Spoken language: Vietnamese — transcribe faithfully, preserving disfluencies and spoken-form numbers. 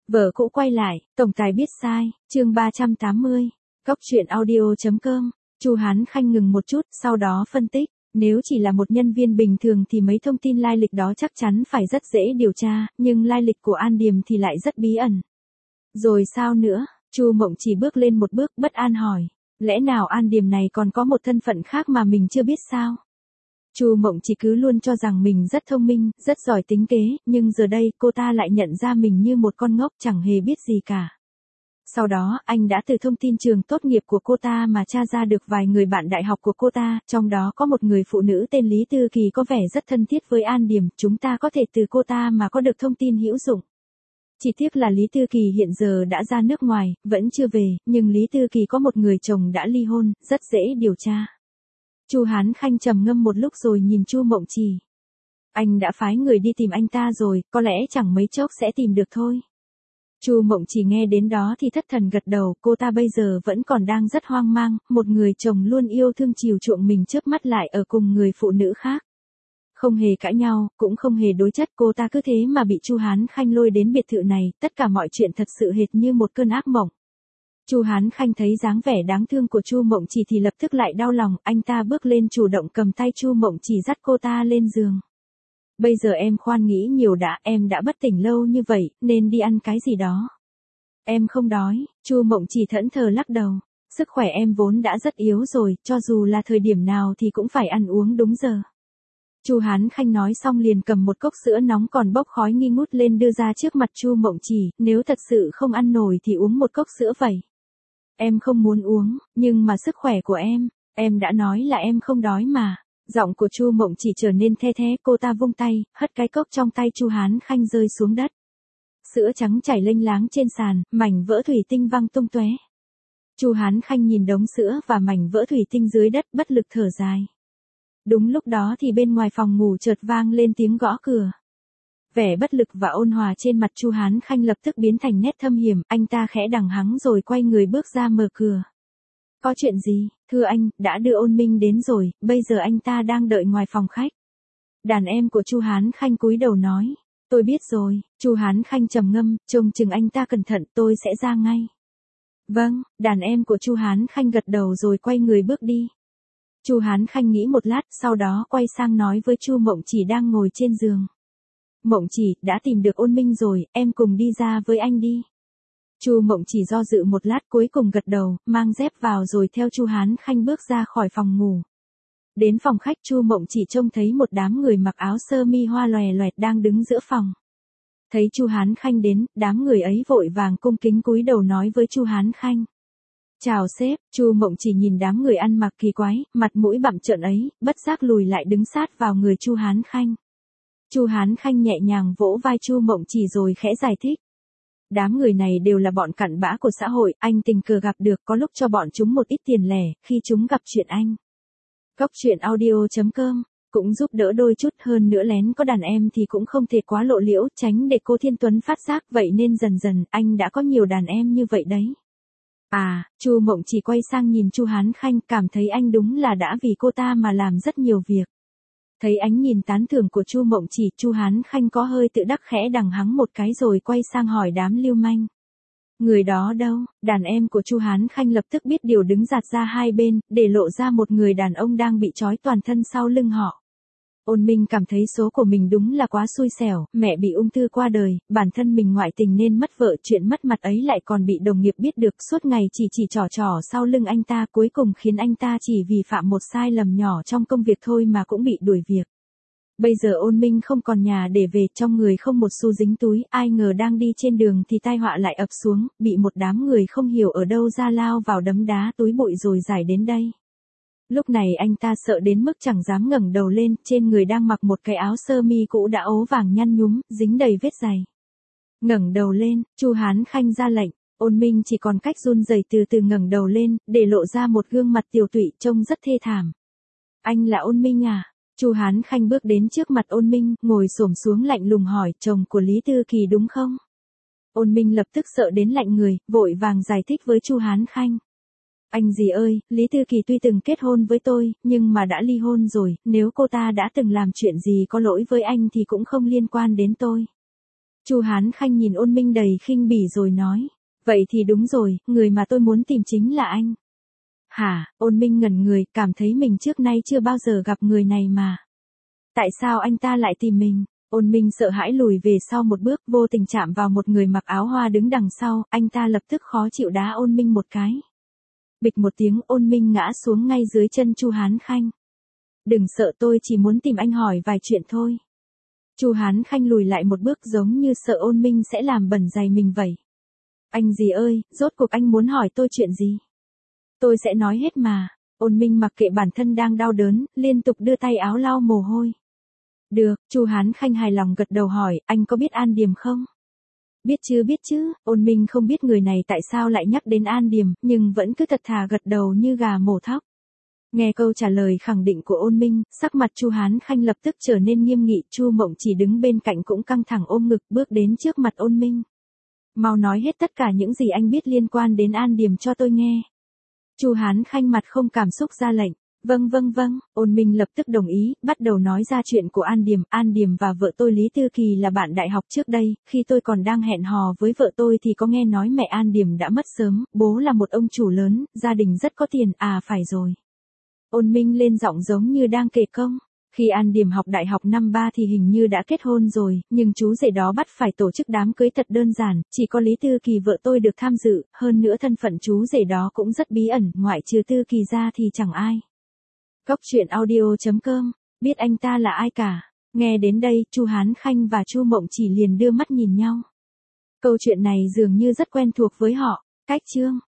Vợ cũ quay lại, tổng tài biết sai, chương ba trăm tám mươi. Cóc truyện audio.com. Chu Hán Khanh ngừng một chút, sau đó phân tích, nếu chỉ là một nhân viên bình thường thì mấy thông tin lai lịch đó chắc chắn phải rất dễ điều tra, nhưng lai lịch của An Điềm thì lại rất bí ẩn. Rồi sao nữa? Chu Mộng Chỉ bước lên một bước, bất an hỏi, lẽ nào An Điềm này còn có một thân phận khác mà mình chưa biết sao? Chu Mộng Chỉ cứ luôn cho rằng mình rất thông minh, rất giỏi tính kế, nhưng giờ đây cô ta lại nhận ra mình như một con ngốc chẳng hề biết gì cả. Sau đó, anh đã từ thông tin trường tốt nghiệp của cô ta mà tra ra được vài người bạn đại học của cô ta, trong đó có một người phụ nữ tên Lý Tư Kỳ có vẻ rất thân thiết với An Điềm, chúng ta có thể từ cô ta mà có được thông tin hữu dụng. Chỉ tiếc là Lý Tư Kỳ hiện giờ đã ra nước ngoài, vẫn chưa về, nhưng Lý Tư Kỳ có một người chồng đã ly hôn, rất dễ điều tra. Chu Hán Khanh trầm ngâm một lúc rồi nhìn Chu Mộng Chỉ. Anh đã phái người đi tìm anh ta rồi, có lẽ chẳng mấy chốc sẽ tìm được thôi. Chu Mộng Chỉ nghe đến đó thì thất thần gật đầu, cô ta bây giờ vẫn còn đang rất hoang mang, một người chồng luôn yêu thương chiều chuộng mình chớp mắt lại ở cùng người phụ nữ khác. Không hề cãi nhau, cũng không hề đối chất, cô ta cứ thế mà bị Chu Hán Khanh lôi đến biệt thự này, tất cả mọi chuyện thật sự hệt như một cơn ác mộng. Chu Hán Khanh thấy dáng vẻ đáng thương của Chu Mộng Chỉ thì lập tức lại đau lòng, anh ta bước lên chủ động cầm tay Chu Mộng Chỉ dắt cô ta lên giường. Bây giờ em khoan nghĩ nhiều đã, em đã bất tỉnh lâu như vậy, nên đi ăn cái gì đó. Em không đói, Chu Mộng Chỉ thẫn thờ lắc đầu, sức khỏe em vốn đã rất yếu rồi, cho dù là thời điểm nào thì cũng phải ăn uống đúng giờ. Chu Hán Khanh nói xong liền cầm một cốc sữa nóng còn bốc khói nghi ngút lên đưa ra trước mặt Chu Mộng Chỉ, nếu thật sự không ăn nổi thì uống một cốc sữa vậy. Em không muốn uống, nhưng mà sức khỏe của em, em đã nói là em không đói mà. Giọng của Chu Mộng Chỉ trở nên the thé, cô ta vung tay, hất cái cốc trong tay Chu Hán Khanh rơi xuống đất. Sữa trắng chảy lênh láng trên sàn, mảnh vỡ thủy tinh văng tung tóe. Chu Hán Khanh nhìn đống sữa và mảnh vỡ thủy tinh dưới đất bất lực thở dài. Đúng lúc đó thì bên ngoài phòng ngủ chợt vang lên tiếng gõ cửa. Vẻ bất lực và ôn hòa trên mặt Chu Hán Khanh lập tức biến thành nét thâm hiểm, anh ta khẽ đằng hắng rồi quay người bước ra mở cửa. Có chuyện gì, thưa anh, đã đưa Ôn Minh đến rồi, bây giờ anh ta đang đợi ngoài phòng khách. Đàn em của Chu Hán Khanh cúi đầu nói, tôi biết rồi, Chu Hán Khanh trầm ngâm, trông chừng anh ta cẩn thận, tôi sẽ ra ngay. Vâng, đàn em của Chu Hán Khanh gật đầu rồi quay người bước đi. Chu Hán Khanh nghĩ một lát, sau đó quay sang nói với Chu Mộng Chỉ đang ngồi trên giường. Mộng Chỉ, đã tìm được Ôn Minh rồi, em cùng đi ra với anh đi. Chu Mộng Chỉ do dự một lát cuối cùng gật đầu, mang dép vào rồi theo Chu Hán Khanh bước ra khỏi phòng ngủ. Đến phòng khách Chu Mộng Chỉ trông thấy một đám người mặc áo sơ mi hoa lòe loẹt đang đứng giữa phòng. Thấy Chu Hán Khanh đến, đám người ấy vội vàng cung kính cúi đầu nói với Chu Hán Khanh. Chào sếp, Chu Mộng Chỉ nhìn đám người ăn mặc kỳ quái, mặt mũi bặm trợn ấy, bất giác lùi lại đứng sát vào người Chu Hán Khanh. Chu Hán Khanh nhẹ nhàng vỗ vai Chu Mộng Chỉ rồi khẽ giải thích. Đám người này đều là bọn cặn bã của xã hội, anh tình cờ gặp được, có lúc cho bọn chúng một ít tiền lẻ, khi chúng gặp chuyện anh. Cóc truyện audio.com, cũng giúp đỡ đôi chút, hơn nữa lén có đàn em thì cũng không thể quá lộ liễu, tránh để cô Thiên Tuấn phát giác, vậy nên dần dần, anh đã có nhiều đàn em như vậy đấy. À, Chu Mộng Chỉ quay sang nhìn Chu Hán Khanh, cảm thấy anh đúng là đã vì cô ta mà làm rất nhiều việc. Thấy ánh nhìn tán thưởng của Chu Mộng Chỉ, Chu Hán Khanh có hơi tự đắc khẽ đằng hắng một cái rồi quay sang hỏi đám lưu manh. Người đó đâu? Đàn em của Chu Hán Khanh lập tức biết điều đứng dạt ra hai bên, để lộ ra một người đàn ông đang bị trói toàn thân sau lưng họ. Ôn Minh cảm thấy số của mình đúng là quá xui xẻo, mẹ bị ung thư qua đời, bản thân mình ngoại tình nên mất vợ, chuyện mất mặt ấy lại còn bị đồng nghiệp biết được, suốt ngày chỉ chỉ trò trò sau lưng anh ta, cuối cùng khiến anh ta chỉ vì phạm một sai lầm nhỏ trong công việc thôi mà cũng bị đuổi việc. Bây giờ Ôn Minh không còn nhà để về, trong người không một xu dính túi, ai ngờ đang đi trên đường thì tai họa lại ập xuống, bị một đám người không hiểu ở đâu ra lao vào đấm đá túi bụi rồi giải đến đây. Lúc này anh ta sợ đến mức chẳng dám ngẩng đầu lên, trên người đang mặc một cái áo sơ mi cũ đã ố vàng nhăn nhúm, dính đầy vết dày. Ngẩng đầu lên, Chu Hán Khanh ra lệnh, Ôn Minh chỉ còn cách run rẩy từ từ ngẩng đầu lên, để lộ ra một gương mặt tiều tụy trông rất thê thảm. Anh là Ôn Minh à? Chu Hán Khanh bước đến trước mặt Ôn Minh, ngồi xổm xuống lạnh lùng hỏi, chồng của Lý Tư Kỳ đúng không? Ôn Minh lập tức sợ đến lạnh người, vội vàng giải thích với Chu Hán Khanh. Anh gì ơi, Lý Tư Kỳ tuy từng kết hôn với tôi, nhưng mà đã ly hôn rồi, nếu cô ta đã từng làm chuyện gì có lỗi với anh thì cũng không liên quan đến tôi. Chu Hán Khanh nhìn Ôn Minh đầy khinh bỉ rồi nói. Vậy thì đúng rồi, người mà tôi muốn tìm chính là anh. Hả? Ôn Minh ngẩn người, cảm thấy mình trước nay chưa bao giờ gặp người này mà. Tại sao anh ta lại tìm mình? Ôn Minh sợ hãi lùi về sau một bước, vô tình chạm vào một người mặc áo hoa đứng đằng sau, anh ta lập tức khó chịu đá Ôn Minh một cái. Bịch một tiếng, Ôn Minh ngã xuống ngay dưới chân Chu Hán Khanh. Đừng sợ, tôi chỉ muốn tìm anh hỏi vài chuyện thôi. Chu Hán Khanh lùi lại một bước giống như sợ Ôn Minh sẽ làm bẩn giày mình vậy. Anh gì ơi, rốt cuộc anh muốn hỏi tôi chuyện gì? Tôi sẽ nói hết mà. Ôn Minh mặc kệ bản thân đang đau đớn, liên tục đưa tay áo lau mồ hôi. Được, Chu Hán Khanh hài lòng gật đầu hỏi, anh có biết An Điềm không? Biết chứ biết chứ, Ôn Minh không biết người này tại sao lại nhắc đến An Điềm, nhưng vẫn cứ thật thà gật đầu như gà mổ thóc. Nghe câu trả lời khẳng định của Ôn Minh, sắc mặt Chu Hán Khanh lập tức trở nên nghiêm nghị, Chu Mộng Chỉ đứng bên cạnh cũng căng thẳng ôm ngực bước đến trước mặt Ôn Minh. Mau nói hết tất cả những gì anh biết liên quan đến An Điềm cho tôi nghe. Chu Hán Khanh mặt không cảm xúc ra lệnh. Vâng vâng vâng, Ôn Minh lập tức đồng ý, bắt đầu nói ra chuyện của An Điềm. An Điềm và vợ tôi Lý Tư Kỳ là bạn đại học trước đây, khi tôi còn đang hẹn hò với vợ tôi thì có nghe nói mẹ An Điềm đã mất sớm, bố là một ông chủ lớn, gia đình rất có tiền, à phải rồi. Ôn Minh lên giọng giống như đang kể công. Khi An Điềm học đại học năm ba thì hình như đã kết hôn rồi, nhưng chú rể đó bắt phải tổ chức đám cưới thật đơn giản, chỉ có Lý Tư Kỳ vợ tôi được tham dự, hơn nữa thân phận chú rể đó cũng rất bí ẩn, ngoại trừ Tư Kỳ ra thì chẳng ai. Cốc truyện audio chấm com, biết anh ta là ai cả. Nghe đến đây, Chu Hán Khanh và Chu Mộng Chỉ liền đưa mắt nhìn nhau. Câu chuyện này dường như rất quen thuộc với họ. Cách chương